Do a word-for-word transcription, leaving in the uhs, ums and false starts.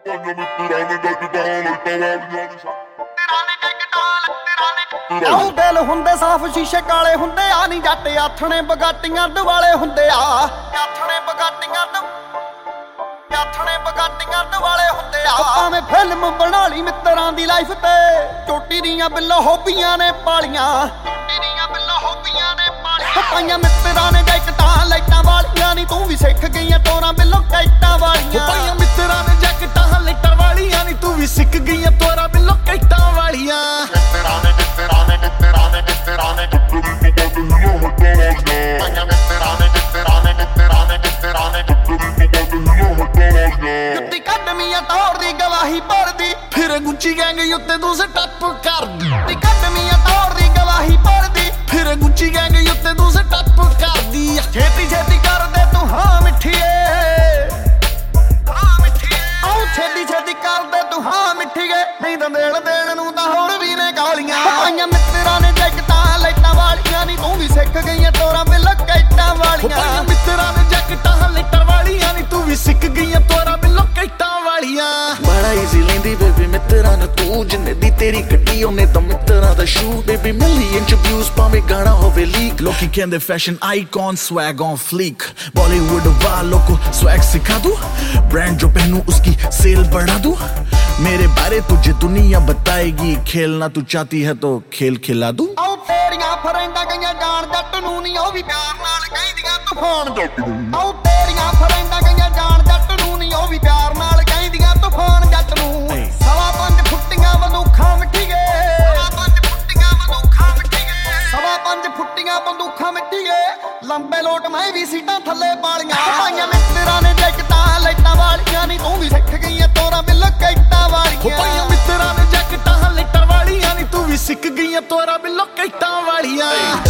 ਆਉ ਦਿਲ ਹੁੰਦੇ ਸਾਫ ਸ਼ੀਸ਼ੇ ਕਾਲੇ ਹੁੰਦੇ ਆ ਨੀ ਜੱਟ ਆਥਣੇ ਬਗਾਟੀਆਂ ਦੁਆਲੇ ਹੁੰਦੇ ਆ ਆਥਣੇ ਬਗਾਟੀਆਂ ਆਥਣੇ ਬਗਾਟੀਆਂ ਦੁਆਲੇ ਹੁੰਦੇ ਆ ਭਾਵੇਂ ਫਿਲਮ ਬਣਾ ਲਈ ਮਿੱਤਰਾਂ ਦੀ ਲਾਈਫ ਤੇ ਚੋਟੀ ਦੀਆਂ ਬਿੱਲੋ ਹੋਬੀਆਂ ਨੇ ਪਾਲੀਆਂ ਚੋਟੀ ਦੀਆਂ ਬਿੱਲੋ ਹੋਬੀਆਂ ਨੇ ਪਾਲੀਆਂ ਪਾਈਆਂ ਮਿੱਤਰਾਂ ਨੇ ਜੈਕਟਾਂ ਲਾਈਟਾਂ ਵਾਲੀਆਂ ਨੀ ਤੂੰ ਵੀ ਸਿੱਖ ਗਈਆਂ ਤੋਰਾਂ ਬਿੱਲੋ ਕੈਟਾਂ ਵਾਲੀਆਂ ਪਾਈਆਂ ਮਿੱਤਰਾਂ ਨੇ ਜੈਕਟਾਂ ਲਾਈਟਾਂ ਵਾਲੀਆਂ ਨੀ ਤੂੰ ਵੀ ਸਿੱਖ ਗਈਆਂ ਤੋਰਾਂ ਬਿੱਲੋ ਕੈਟਾਂ ਵਾਲੀਆਂ ਮਿੱਤਰਾਂ ਨੇ ਮਿੱਤਰਾਂ ਨੇ ਮਿੱਤਰਾਂ ਨੇ ਮਿੱਤਰਾਂ ਨੇ ਪਾਈਆਂ ਮਿੱਤਰਾਂ ਨੇ ਮਿੱਤਰਾਂ ਨੇ ਮਿੱਤਰਾਂ ਨੇ ਮਿੱਤਰਾਂ ਨੇ ਜੁੱਤੀ ਕੱਢਮੀਆਂ ਤੌਰ ਦੀ ਗਵਾਹੀ ਭਰਦੀ ਫਿਰ ਗੁੱਚੀ ਗੈਂਗ ਉੱਤੇ ਤੂੰ ਸਟੱਪ ਕਰਦੀ ਜੁੱਤੀ ਕੱਢਮੀਆਂ ਤੌਰ ਦੀ ਗਵਾਹੀ ਭਰਦੀ ਫਿਰ ਗੁੱਚੀ ਗੈਂਗ ਉੱਤੇ ਤੂੰ ਸਟੱਪ ਕਰਦੀ ਛੇਤੀ ਛੇਤੀ ਕਰਦੇ ਤੂੰ ਹਾਂ ਮਿੱਠੀਏ ਹਾਂ ਮਿੱਠੀਏ ਆਉ ਛੇਤੀ ਛੇਤੀ ਕਰਦੇ ਤੂੰ ਹਾਂ ਮਿੱਠੀਏ ਨਹੀਂ ਤਾਂ ਦੇਣ ਦੇਣ ਨੂੰ ਤਾਂ ਹੁਣ ਵੀ ਨੇ ਗਾਲੀਆਂ ਪਾਈਆਂ ਮਿੱਤਰਾਂ ਨੇ ਜੈਕਟਾਂ ਲਾਈਟਾਂ ਵਾਲੀਆਂ ਨੀ ਤੂੰ ਵੀ ਸਿੱਖ ਗਈਆਂ ਤੋਰਾਂ ਬਿੱਲ ਕੈਟਾਂ ਵਾਲੀਆਂ ਪਾਈਆਂ ਮਿੱਤਰਾਂ ਨੇ ਜੈਕਟਾਂ ਲਾਈਟਾਂ ਵਾਲੀਆਂ ਨੀ ਤੂੰ ਵੀ ਸਿੱਖ ਗਈਆਂ ਤੋਰਾਂ ਬਿੱਲੋ ਕੈਟਾਂ ਵਾਲੀਆਂ ਬੜਾ ਈਜ਼ੀ ਲੈਂਦੀ ਬੇਬੀ ਮਿੱਤਰਾਂ ਨੂੰ ਤੂੰ ਜਿੰਨੇ ਦੀ ਤੇਰੀ ਗੱਡੀ ਉਹਨੇ ਤਾਂ ਮਿੱਤਰਾਂ ਦਾ ਸ਼ੂ ਬੇਬੀ ਮਿਲੀਅਨ ਚ ਵਿਊਜ਼ ਭਾਵੇਂ ਗਾਣਾ ਹੋਵੇ ਲੀਕ ਲੋਕੀ ਕਹਿੰਦੇ fashion icon swag on fleek Bollywood वालों को swag सिखा दूं ब्रांड जो पहनूं उसकी सेल बढ़ा दूं मेरे बारे तुझे दुनिया बताएगी खेलना तू चाहती है तो खेल खिला दूं ਆਉ ਤੇਰੀਆਂ ਫਰੈਂਡਾਂ ਗਈਆਂ ਜਾਣ ਜੱਟ ਨੂੰ ਨੀ ਉਹ ਵੀ ਪਿਆਰ ਨਾਲ ਕਹਿੰਦੀਆਂ ਤੂਫਾਨ ਜੱਟ ਨੂੰ ਆਉ ਤੇਰੀਆਂ ਫਰੈਂਡਾਂ ਗਈਆਂ ਜਾਣ ਜੱਟ ਨੂੰ ਨੀ ਉਹ ਵੀ ਪਿਆਰ ਨਾਲ ਕਹਿੰਦੀਆਂ ਤੂਫਾਨ ਜੱਟ ਨੂੰ ਸਵਾ ਪੰਜ ਫੁੱਟੀਆਂ ਬੰਦੂਖਾਂ ਮਿੱਠੀਏ ਸਵਾ ਪੰਜ ਫੁੱਟੀਆਂ ਬੰਦੂਖਾਂ ਮਿੱਠੀਏ ਸਵਾ ਪੰਜ ਫੁੱਟੀਆਂ ਬੰਦੂਖਾਂ ਮਿੱਠੀਏ ਲੰਬੇ ਲੋਟ ਮੈਂ ਵੀ ਸੀਟਾਂ ਥੱਲੇ ਪਾਲੀਆਂ ਪਾਈਆਂ ਮਿੱਤਰਾਂ ਨੇ ਜੈਕਟਾਂ ਲਾਈਟਾਂ ਵਾਲੀਆਂ ਨੀ ਤੂੰ ਵੀ ਸਿੱਖ ਗਈਆਂ ਤੋਰਾਂ ਬਿੱਲ ਕੈਟਾਂ ਵਾਲੀਆਂ ਪਾਈਆਂ ਮਿੱਤਰਾਂ ਨੇ ਜੈਕਟਾਂ ਲਾਈਟਾਂ ਵਾਲੀਆਂ ਨੀ ਤੂੰ ਵੀ ਸਿੱਖ ਗਈਆਂ ਤੋਰਾਂ ਬਿੱਲੋ ਕੈਟਾਂ ਵਾਲੀਆਂ